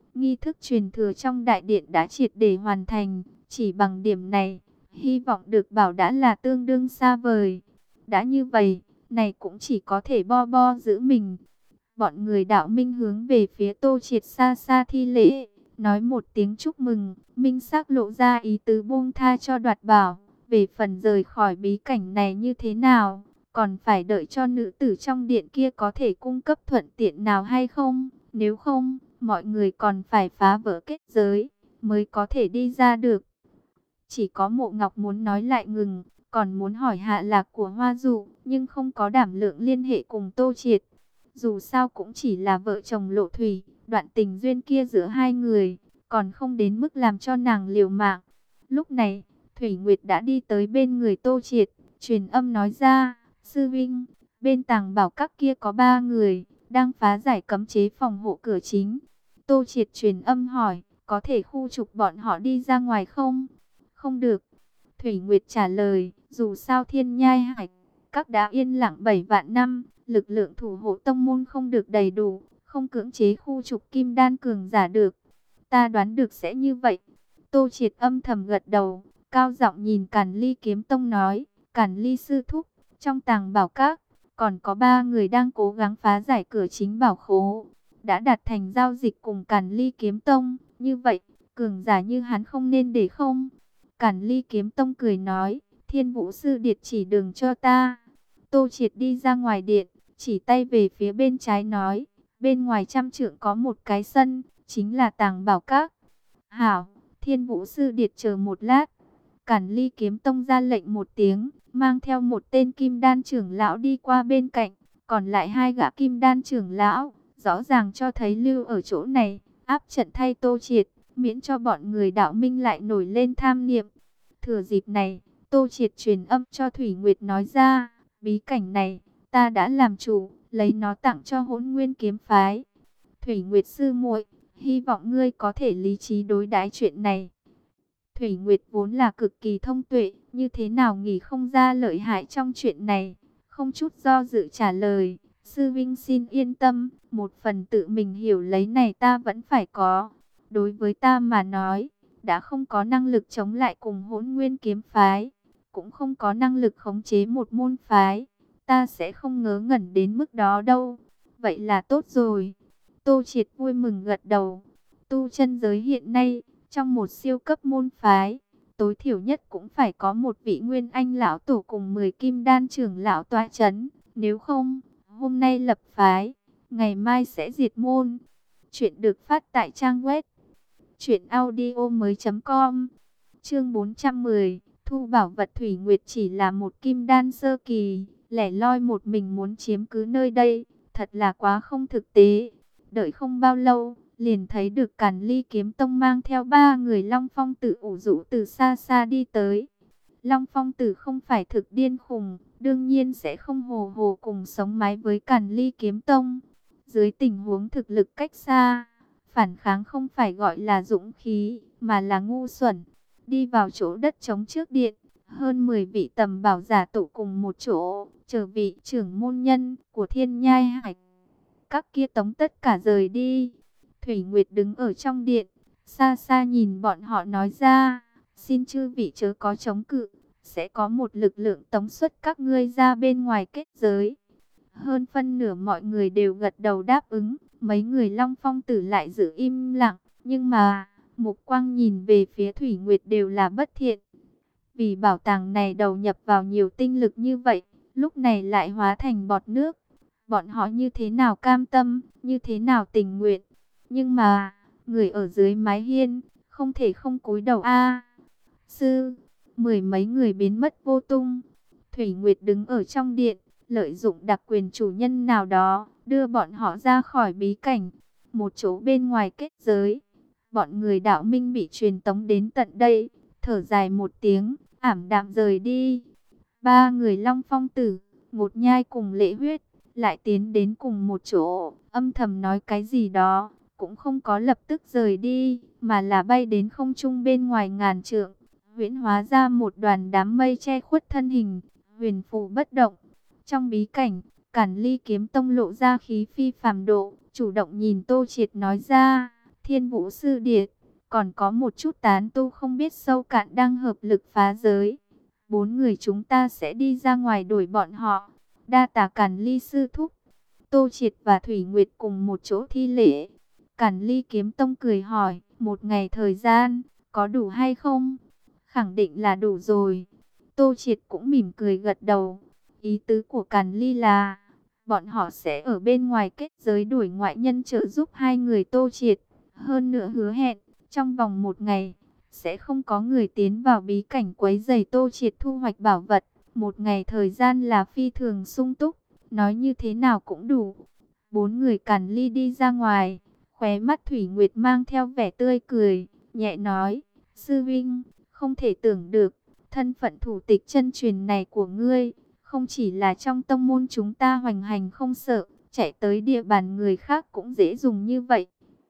nghi thức truyền thừa trong đại điện đã triệt để hoàn thành. Chỉ bằng điểm này, hy vọng được bảo đã là tương đương xa vời. Đã như vậy, này cũng chỉ có thể bo bo giữ mình. Bọn người đạo minh hướng về phía Tô Triệt xa xa thi lễ, nói một tiếng chúc mừng, minh xác lộ ra ý tứ buông tha cho Đoạt Bảo. Về phần rời khỏi bí cảnh này như thế nào, còn phải đợi cho nữ tử trong điện kia có thể cung cấp thuận tiện nào hay không. Nếu không, mọi người còn phải phá vỡ kết giới, mới có thể đi ra được. Chỉ có Mộ Ngọc muốn nói lại ngừng, còn muốn hỏi hạ lạc của Hoa Dụ, nhưng không có đảm lượng liên hệ cùng Tô Triệt. Dù sao cũng chỉ là vợ chồng lộ thủy, đoạn tình duyên kia giữa hai người, còn không đến mức làm cho nàng liều mạng. Lúc này, Thủy Nguyệt đã đi tới bên người Tô Triệt, truyền âm nói ra, sư vinh, bên tàng bảo các kia có ba người, đang phá giải cấm chế phòng hộ cửa chính. Tô Triệt truyền âm hỏi, có thể khu trục bọn họ đi ra ngoài không? Không được. Thủy Nguyệt trả lời, dù sao Thiên Nhai Hải các đã yên lặng bảy vạn năm, lực lượng thủ hộ tông môn không được đầy đủ, không cưỡng chế khu trục kim đan cường giả được. Ta đoán được sẽ như vậy. Tô Triệt âm thầm gật đầu, cao giọng nhìn Càn Ly Kiếm Tông nói, Càn Ly sư thúc, trong tàng bảo các, còn có ba người đang cố gắng phá giải cửa chính bảo khố, đã đạt thành giao dịch cùng Càn Ly Kiếm Tông, như vậy, cường giả như hắn không nên để không? Càn Ly Kiếm Tông cười nói, Thiên Vũ sư điệt chỉ đường cho ta. Tô Triệt đi ra ngoài điện, chỉ tay về phía bên trái nói, bên ngoài trăm trượng có một cái sân, chính là tàng bảo các. Hảo, Thiên Vũ sư điệt chờ một lát. Càn Ly Kiếm Tông ra lệnh một tiếng, mang theo một tên kim đan trưởng lão đi qua bên cạnh, còn lại hai gã kim đan trưởng lão, rõ ràng cho thấy lưu ở chỗ này, áp trận thay Tô Triệt, miễn cho bọn người đạo minh lại nổi lên tham niệm. Thừa dịp này, Tô Triệt truyền âm cho Thủy Nguyệt nói ra, bí cảnh này, ta đã làm chủ, lấy nó tặng cho Hỗn Nguyên Kiếm Phái. Thủy Nguyệt sư muội, hy vọng ngươi có thể lý trí đối đãi chuyện này. Thủy Nguyệt vốn là cực kỳ thông tuệ, như thế nào nghĩ không ra lợi hại trong chuyện này, không chút do dự trả lời, sư vinh xin yên tâm, một phần tự mình hiểu lấy này ta vẫn phải có. Đối với ta mà nói, đã không có năng lực chống lại cùng Hỗn Nguyên Kiếm Phái, cũng không có năng lực khống chế một môn phái, ta sẽ không ngớ ngẩn đến mức đó đâu. Vậy là tốt rồi. Tô Triệt vui mừng gật đầu. Tu chân giới hiện nay, trong một siêu cấp môn phái, tối thiểu nhất cũng phải có một vị Nguyên Anh lão tổ cùng mười kim đan trưởng lão tọa chấn. Nếu không, hôm nay lập phái, ngày mai sẽ diệt môn. Chuyện được phát tại trang web truyện audio mới chấm com. Chương bốn trăm mười, thu bảo vật. Thủy Nguyệt chỉ là một kim đan sơ kỳ, lẻ loi một mình muốn chiếm cứ nơi đây, thật là quá không thực tế. Đợi không bao lâu, liền thấy được Càn Ly Kiếm Tông mang theo ba người Long Phong Tử ủ rũ từ xa xa đi tới. Long Phong Tử không phải thực điên khùng, đương nhiên sẽ không hồ hồ cùng sống mái với Càn Ly Kiếm Tông. Dưới tình huống thực lực cách xa, phản kháng không phải gọi là dũng khí, mà là ngu xuẩn. Đi vào chỗ đất trống trước điện, hơn mười vị tầm bảo giả tụ cùng một chỗ, chờ vị trưởng môn nhân của Thiên Nhai Hải các kia tống tất cả rời đi. Thủy Nguyệt đứng ở trong điện, xa xa nhìn bọn họ nói ra, xin chư vị chớ có chống cự, sẽ có một lực lượng tống xuất các ngươi ra bên ngoài kết giới. Hơn phân nửa mọi người đều gật đầu đáp ứng, mấy người Long Phong Tử lại giữ im lặng, nhưng mà, mục quang nhìn về phía Thủy Nguyệt đều là bất thiện. Vì bảo tàng này đầu nhập vào nhiều tinh lực như vậy, lúc này lại hóa thành bọt nước. Bọn họ như thế nào cam tâm, như thế nào tình nguyện. Nhưng mà, người ở dưới mái hiên, không thể không cúi đầu a. Sư, mười mấy người biến mất vô tung. Thủy Nguyệt đứng ở trong điện, lợi dụng đặc quyền chủ nhân nào đó, đưa bọn họ ra khỏi bí cảnh. Một chỗ bên ngoài kết giới, bọn người đạo minh bị truyền tống đến tận đây, thở dài một tiếng, ảm đạm rời đi. Ba người Long Phong Tử, Ngột Nhai cùng Lệ Huyết, lại tiến đến cùng một chỗ, âm thầm nói cái gì đó, cũng không có lập tức rời đi, mà là bay đến không trung bên ngoài ngàn trượng, huyễn hóa ra một đoàn đám mây che khuất thân hình, huyền phù bất động. Trong bí cảnh, Càn Ly Kiếm Tông lộ ra khí phi phàm độ, chủ động nhìn Tô Triệt nói ra, Thiên Vũ Sư Điệt, còn có một chút tán tu không biết sâu cạn đang hợp lực phá giới. Bốn người chúng ta sẽ đi ra ngoài đuổi bọn họ. Đa tạ Càn Ly sư thúc. Tô Triệt và Thủy Nguyệt cùng một chỗ thi lễ. Càn Ly Kiếm Tông cười hỏi, một ngày thời gian, có đủ hay không? Khẳng định là đủ rồi. Tô Triệt cũng mỉm cười gật đầu. Ý tứ của Càn Ly là, bọn họ sẽ ở bên ngoài kết giới đuổi ngoại nhân trợ giúp hai người Tô Triệt. Hơn nữa hứa hẹn, trong vòng một ngày, sẽ không có người tiến vào bí cảnh quấy rầy Tô Triệt thu hoạch bảo vật. Một ngày thời gian là phi thường sung túc, nói như thế nào cũng đủ. Bốn người Càn Ly đi ra ngoài, khóe mắt Thủy Nguyệt mang theo vẻ tươi cười, nhẹ nói, sư vinh, không thể tưởng được, thân phận thủ tịch chân truyền này của ngươi, không chỉ là trong tông môn chúng ta hoành hành không sợ, chạy tới địa bàn người khác cũng dễ dùng như vậy.